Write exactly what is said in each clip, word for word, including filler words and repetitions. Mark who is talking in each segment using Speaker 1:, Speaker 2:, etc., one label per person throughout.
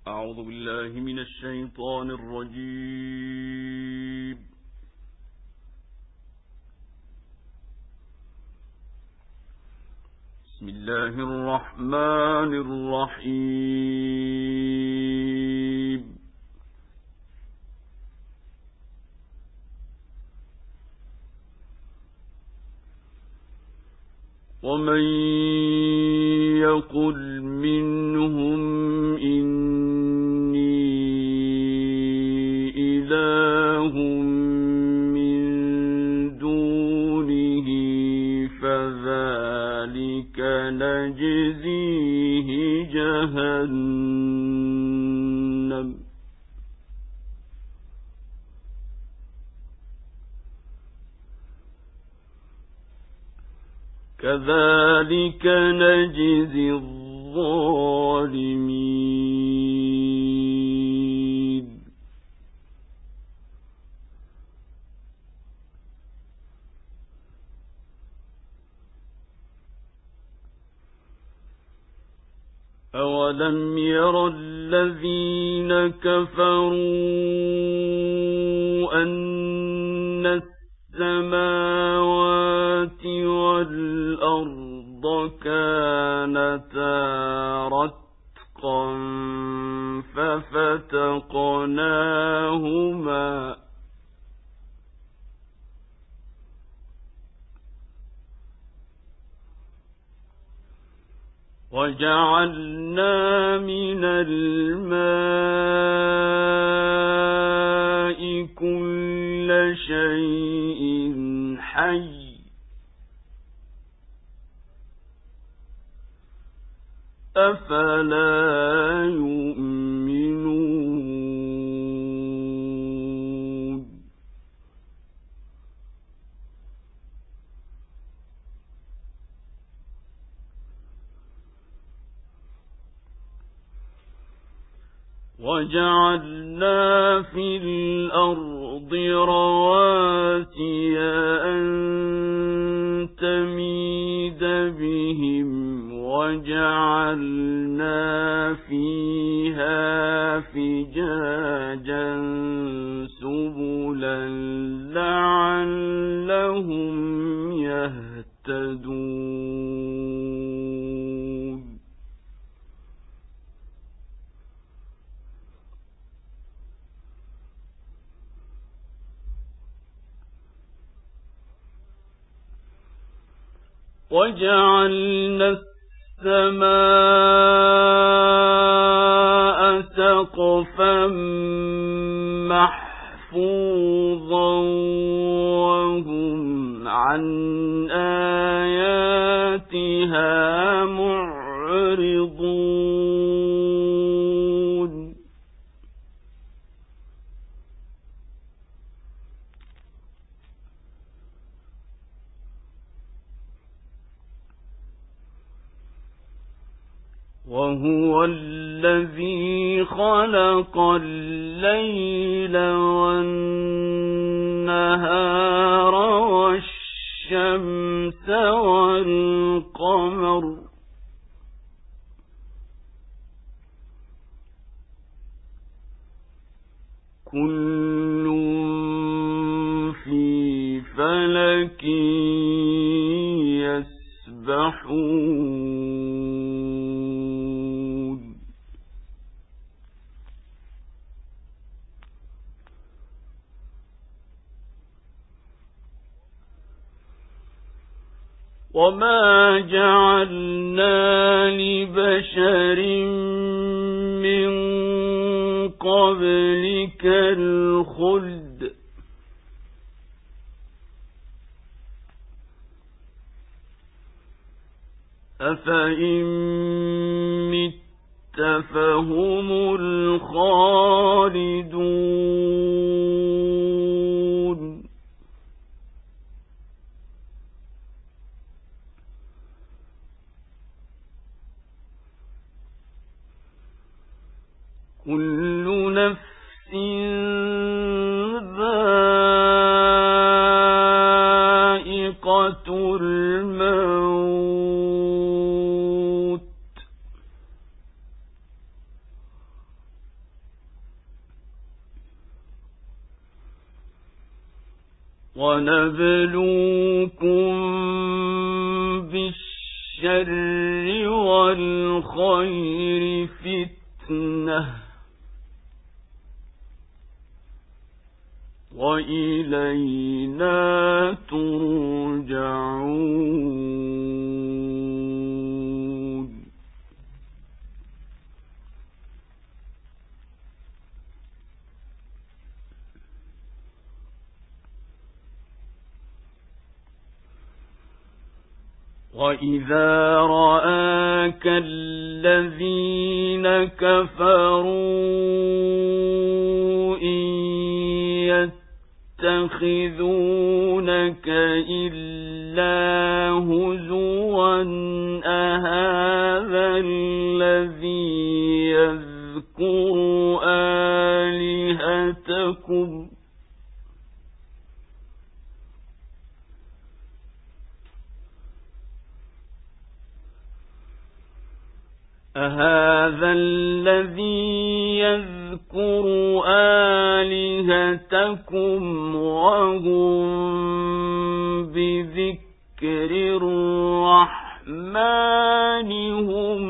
Speaker 1: أعوذ بالله من الشيطان الرجيم. بسم الله الرحمن الرحيم. ومن يقل منهم إني إله من دونه فذلك نجزيه جهنم كذلك نجزي الظالمين. أولم ير الذين كفروا أن السماوات والأرض كانتا رتقا ففتقناهما وجعلنا من الماء كل شيء حي أفلا يؤمنون. وجعلنا في الأرض رواسي أن تميد بهم وجعلنا فيها فجاجا سبلا لعلهم يهتدون. وجعلنا السماء سقفا محفوظا وهم عن آياتها معرضون. وهو الذي خلق الليل والنهار والشمس والقمر كل في فلك يسبحون. وما جعلنا لبشر من قبلك الخلد أفإن مت فهم الخالدون. كل نفس ذائقة الموت ونبلوكم بالشر والخير فتنة وإلينا ترجعون. وَإِذَا رَآكَ الَّذِينَ كَفَرُوا إِن يَتَّخِذُونَكَ إِلَّا هُزُوًا أَهَذَا الَّذِي يَذْكُرُ آلِهَتَكُمْ أهذا الذي يذكر آلهتكم وهم بذكر الرحمن هم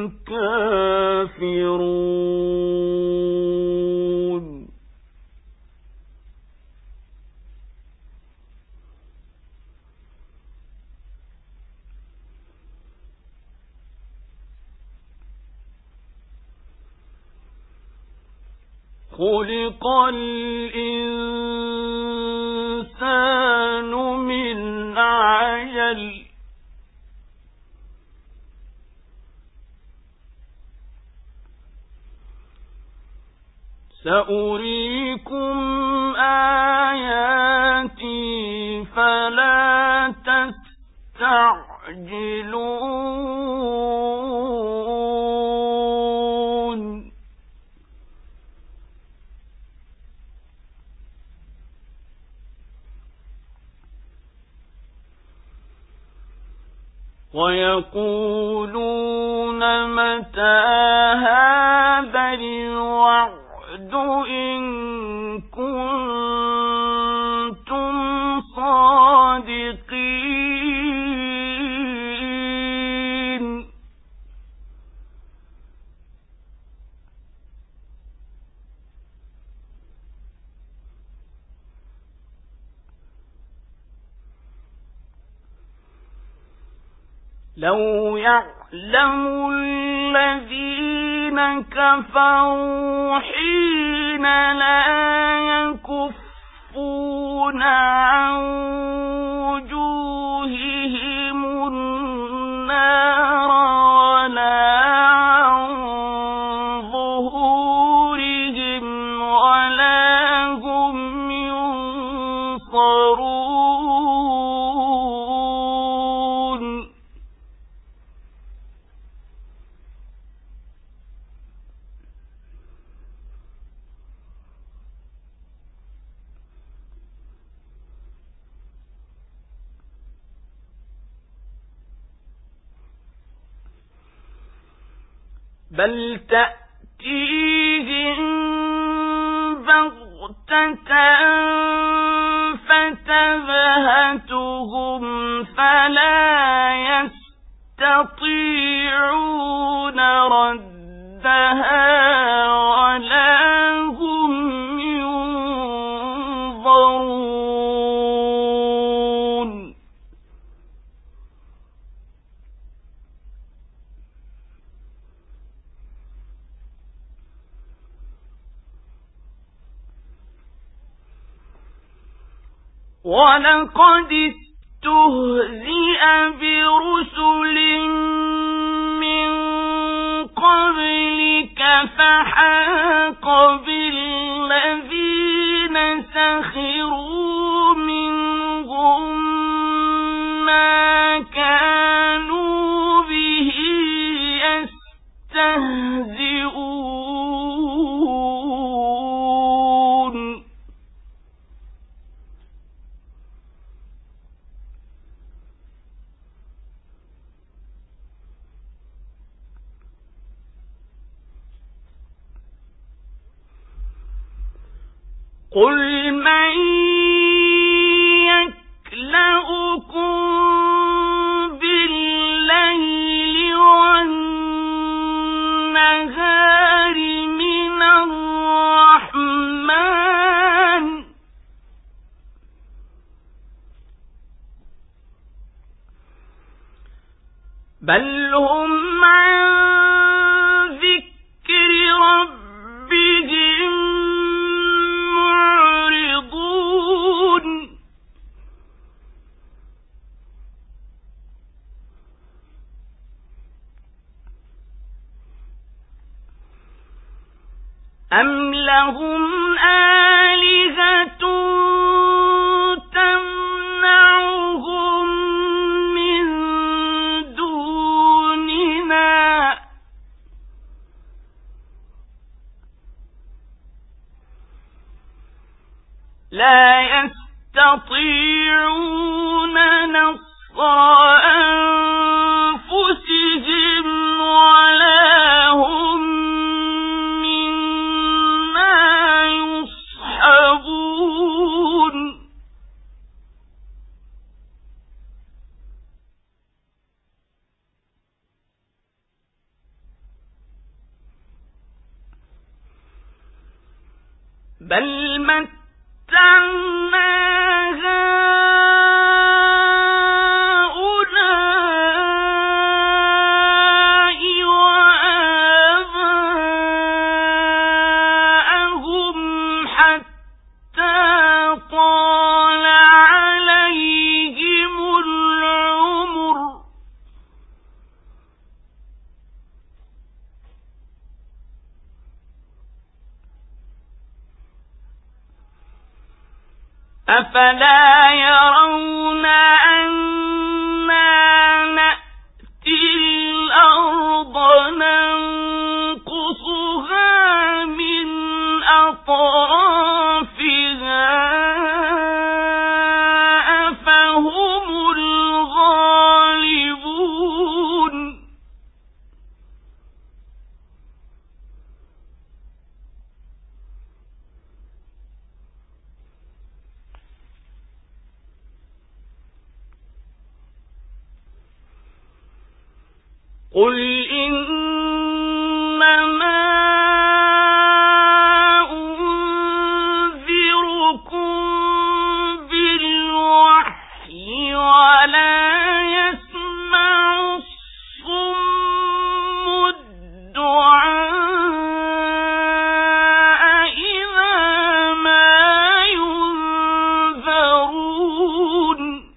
Speaker 1: كافرون. خُلِقَ الْإِنسَانُ مِنْ عَجَلٍ ۚ سَأُرِيكُمْ آيَاتِي فَلَا تَسْتَعْجِلُونَ. وَيَقُولُونَ مَتَى هَذَا الْوَعْدُ إِن كُنتُمْ صَادِقِينَ. لو يعلم الذين كفروا حين لا يكفون عن وجوههم النار ولا عن ظهورهم ولا هم ينصرون. بل تأتيهم بغتة فتبهتهم فلا يستطيعون ردها ولا هم ينظرون. وَلَقَدِ اسْتُهْزِئَ بِرُسُلٍ مِّن قَبْلِكَ فَحَاقَ بِالَّذِينَ سَخِرُوا مِنْهُم مَّا كَانُوا بِهِ يَسْتَهْزِئُونَ. قُلْ مَن أم لهم آلهة تمنعهم من دوننا لا يستطيعون نصر أنفسهم ولا هم منا يصحبون بل متعنا هؤلاء وآباءهم حتى طال عليهم العمر أفلا يرون أنا نأتي الأرض ننقصها من أطرافها أفهم الغالبون قل إنما أنذركم بالوحي ولا يسمع الصم الدعاء إذا ما ينذرون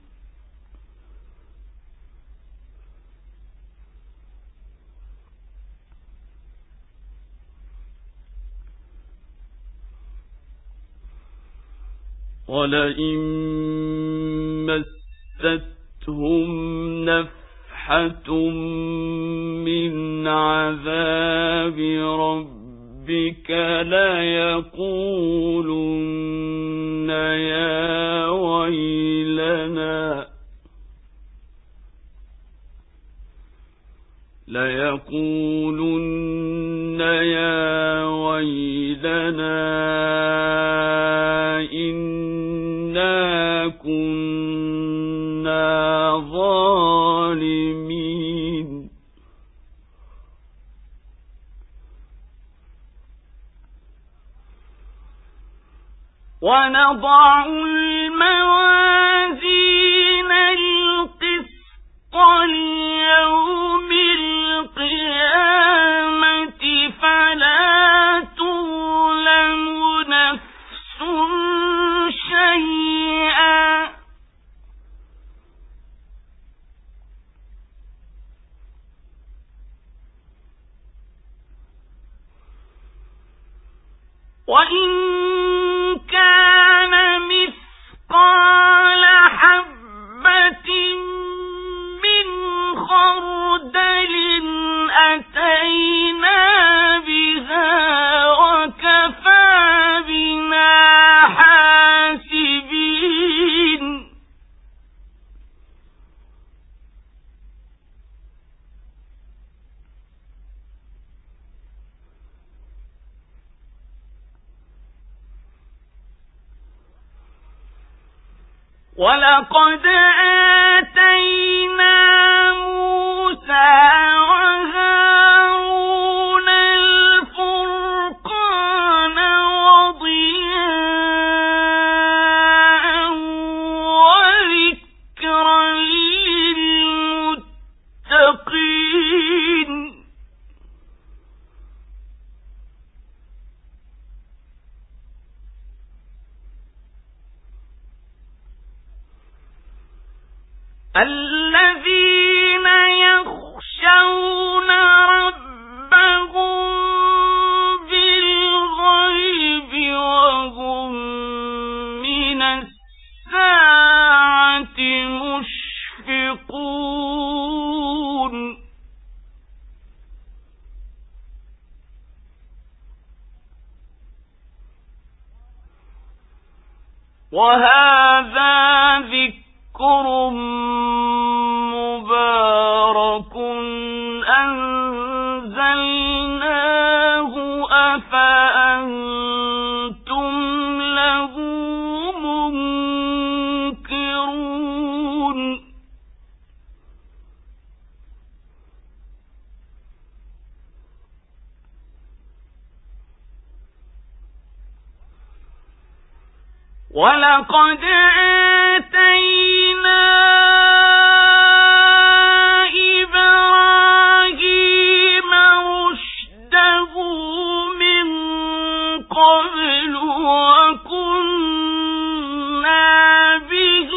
Speaker 1: ولئن مستهم نفحة من عذاب ربك ليقولن يا ويلنا ليقولن يا ويلنا إنا كنا ظالمين ونضع الموازين القسط ليوم القيامة فلا تظلم نفس شيئا وإن كان مثقال حبة من خردل أتينا بها وكفى بنا حاسبين ولقد آتينا موسى وهارون الفرقان وضياء وذكرا للمتقين الذين يخشون ربهم بالغيب وهذا ذكر مبارك أنزلناه أفأنتم له منكرون ولقد آتينا إبراهيم رشده من قبل وكنا به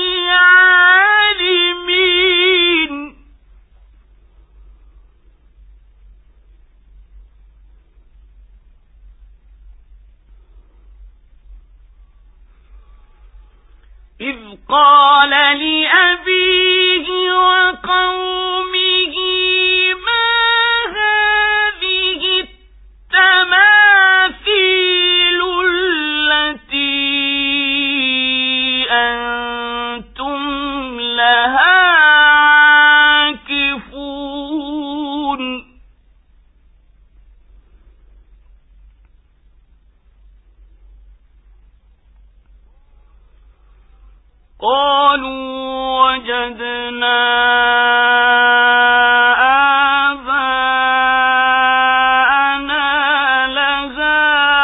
Speaker 1: عالمين إذ قال لأبيه وقومه ما هذه التماثيل التي أنتم لها عاكفون قالوا وجدنا آباءنا لها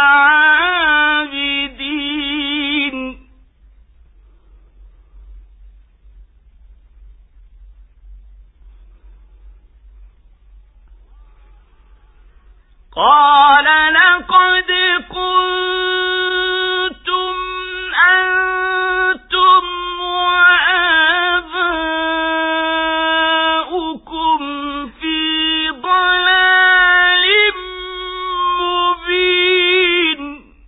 Speaker 1: عابدين قال لقد كنتم أنتم وآباؤكم في ضلال مبين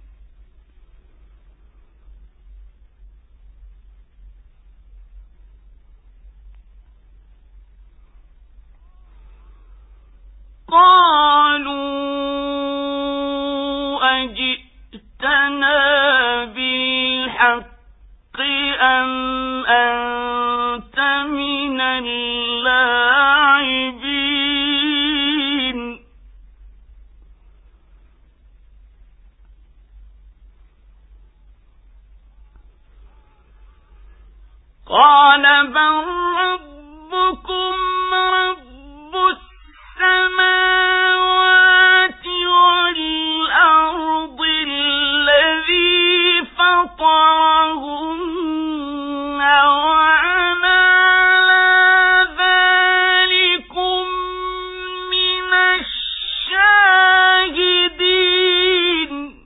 Speaker 1: قالوا أجئتنا بالحق أم أنت من اللاعبين قال بل ربكم رب السماوات والأرض الذي فطرهن وأنا على ذلكم من الشاهدين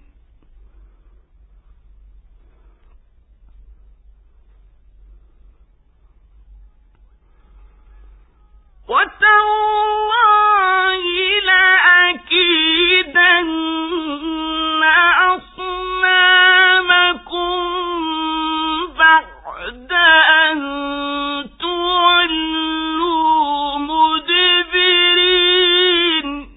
Speaker 1: وتالله لأكيدن أصنامكم بعد أن تولوا مدبرين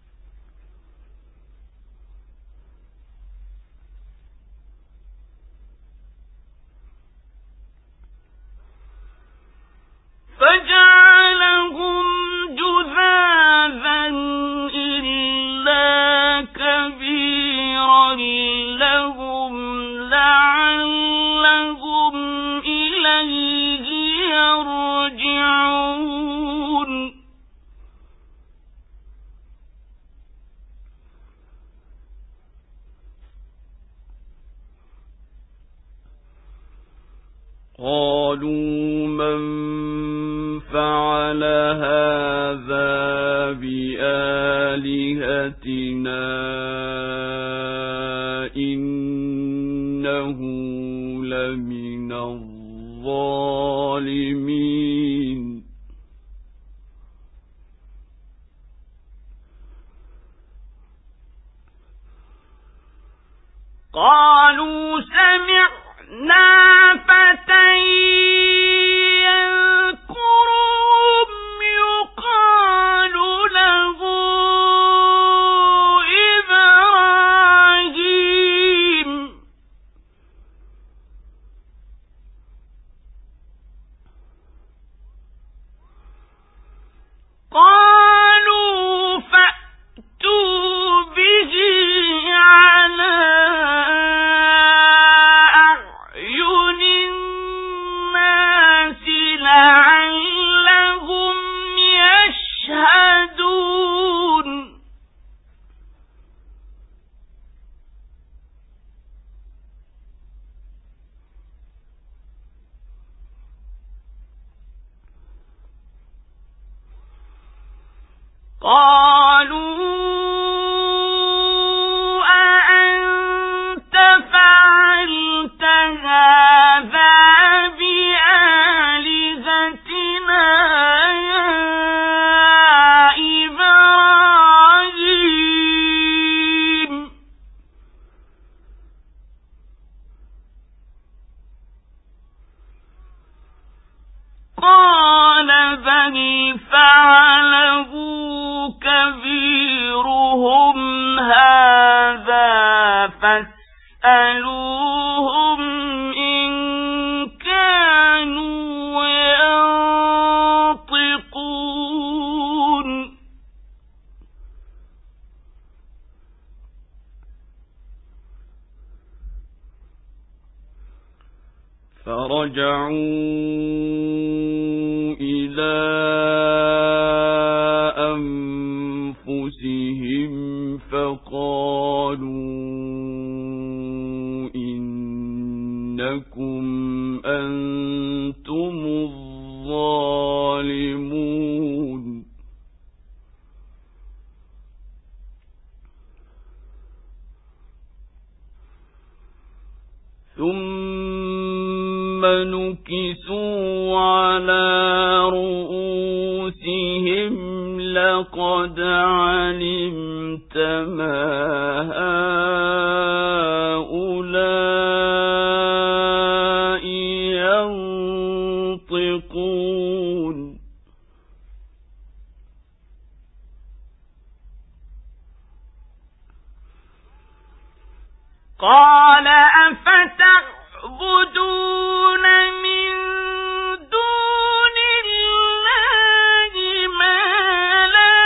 Speaker 1: فجعلهم جذاذا إلا كبيرا لهم لعلهم إليه يرجعون قالوا من فعل هذا بآلهتنا إنه لمن الظالمين قالوا سمعنا فتى يذكرهم يقال له إبراهيم قالوا أأنت فعلت هذا بآلهتنا يا إبراهيم قال بل فعله كبيرهم هذا فاسألوهم إن كانوا ينطقون فرجعوا إلى أنفسهم فقالوا إنكم أنتم الظالمون ثم نكسوا على رؤوسهم لقد علمت ما هؤلاء ينطقون قال أفتعبدون من دون الله ما لا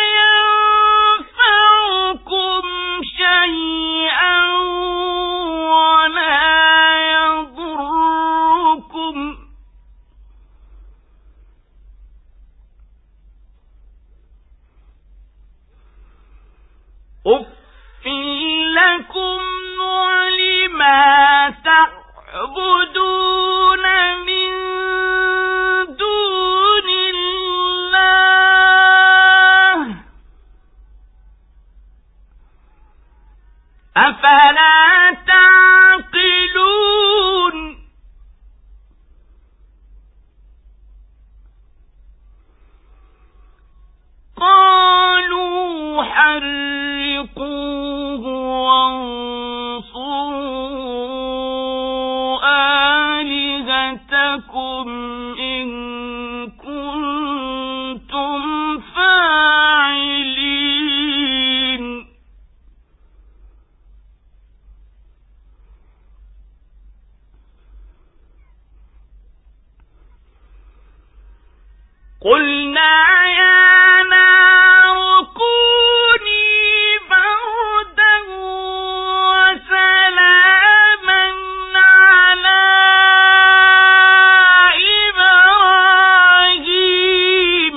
Speaker 1: ينفعكم شيئا ولا يضركم أُفٍّ لكم ولما تعبدون من دون الله أفلا تعقلون قالوا حرقوه وانصروا آلهتكم إن كنتم فاعلين قلنا يا نار كوني بردا وسلاما على إبراهيم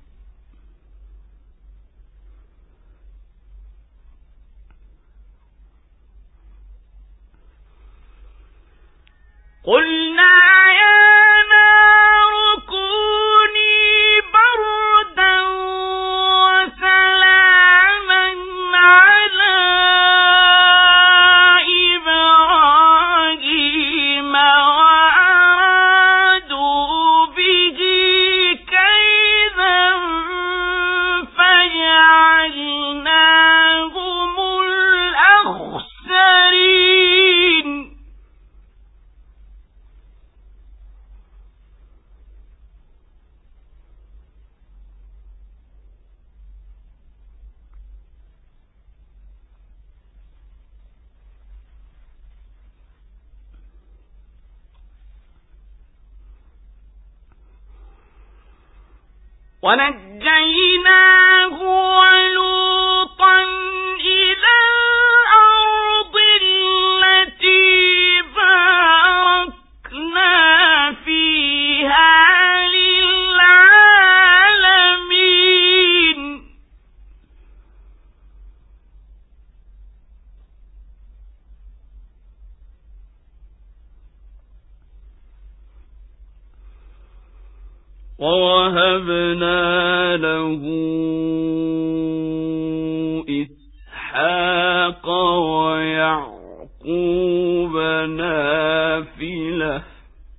Speaker 1: قلنا يا نار كوني بردا وسلاما على إبراهيم وأرادوا به كيدا فجعلناهم الأخسرين ونجيناه ولوطا إلى الأرض التي باركنا فيها للعالمين
Speaker 2: ووهبنا له إسحاق ويعقوب نافلة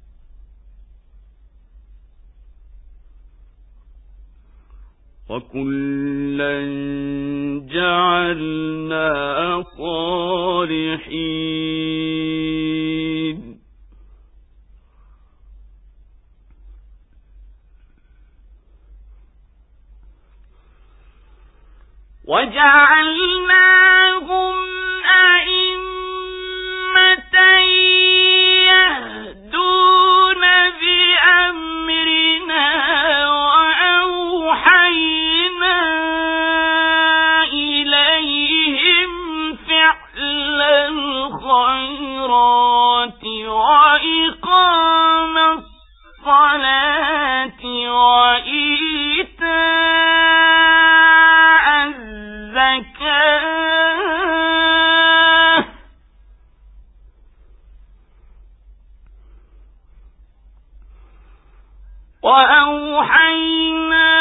Speaker 2: وكلا جعلنا صالحين
Speaker 1: وجعلناهم أئمة يهدون بأمرنا وأوحينا إليهم فعل الخيرات وإقام الصلاة وإيتاء الزكاة وأوحينا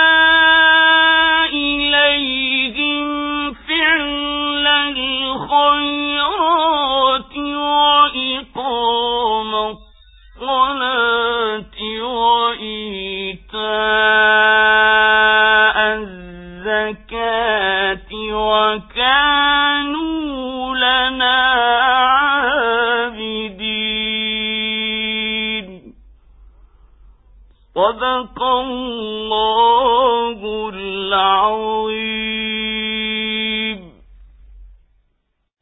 Speaker 1: إليهم فعل الخيرات وإقام الصلاة وإيتاء الزكاة وكانوا لنا عابدين. صدق الله العظيم.